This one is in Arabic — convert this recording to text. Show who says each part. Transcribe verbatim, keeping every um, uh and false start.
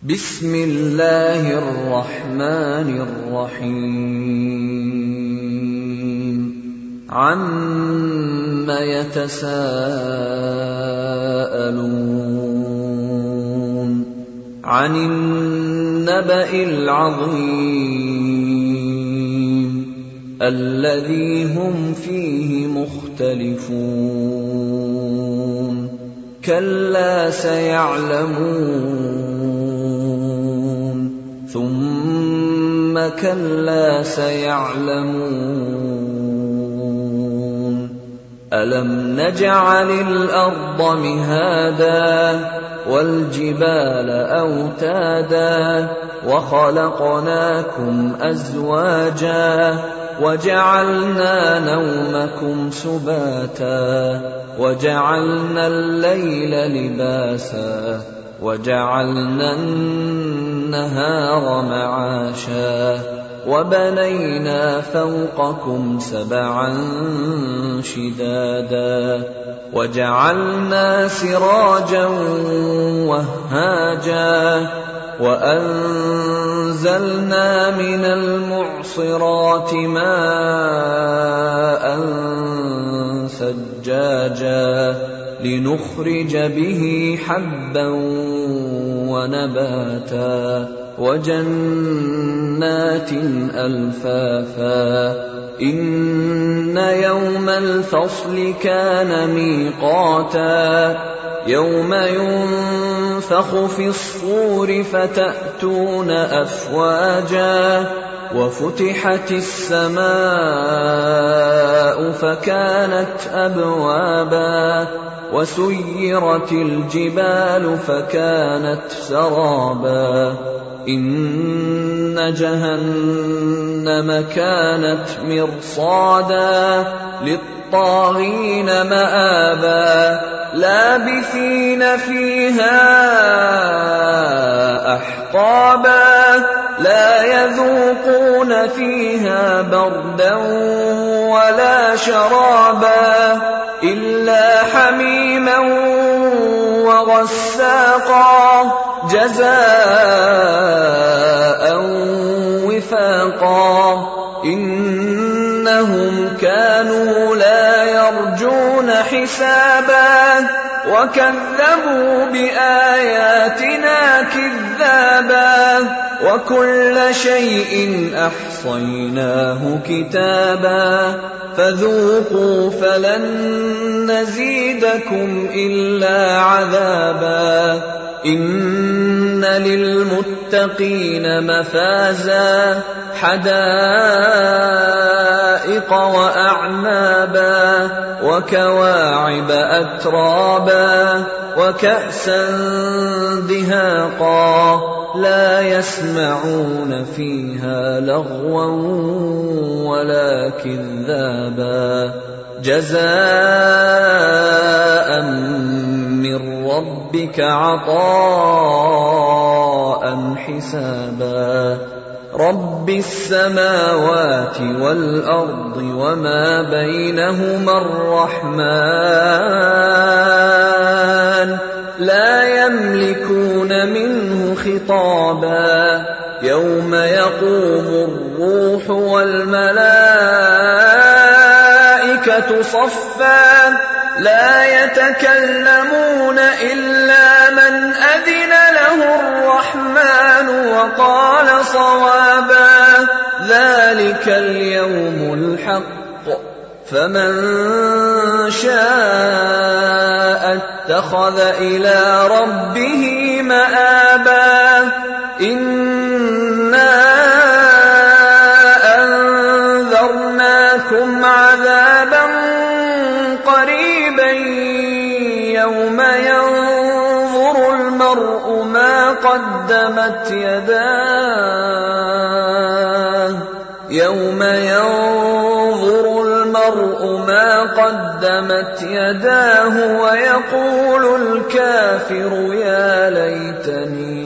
Speaker 1: بسم الله الرحمن الرحيم عَمَّ يتساءلون عن النبأ العظيم الذي هم فيه مختلفون كلا سيعلمون ثم كلا سيعلمون ألم نجعل الأرض مهادا والجبال أوتادا وخلقناكم أزواجا وجعلنا نومكم سباتا وجعلنا الليل لباسا وجعلنا النهار معاشا وبنينا فوقكم سبعا شدادا وجعلنا سراجا وهاجا وأنزلنا من المعصرات ماء ثجاجا لنخرج به حبا ونباتا وجنات ألفافا إن يوم الفصل كان ميقاتا يوم ينفخ في الصور فتأتون أفواجا وفتحت السماء فكانت أبوابا وسيرت الجبال فكانت سرابا إن جهنم كانت مرصادا للطاغين مآبا لابثين فيها أحقابا لا يذوقون فيها بردا ولا شرابا إلا حميما وغساقا جزاء وفاقا إنهم كانوا لا يرجون حسابا وكذبوا بآياتنا كذابا وكل شيء أحصيناه كتابا فذوقوا فلن نزيدكم إلا عذابا إن للمتقين مفازا حدائق وأعنابا وكواعب أترابا وكأسا دهاقا لا يسمعون فيها لغوا ولا كذابا جزاء من ربك عطاء حسابا رب السماوات والأرض وما بينهما الرحمن لا يملكون منه خطابا يوم يقوم الروح والملائكة صفا لا يتكلمون إلا من أذن له الرحمن وقال صوابا ذلك اليوم الحق فمن شاء اتخذ إلى ربه مآبا إنا أنذرناكم عذابا قريبا يوم ينظر المرء ما قدمت يداه يوم ينظر المرء ما قدمت يداه ويقول الكافر يا ليتني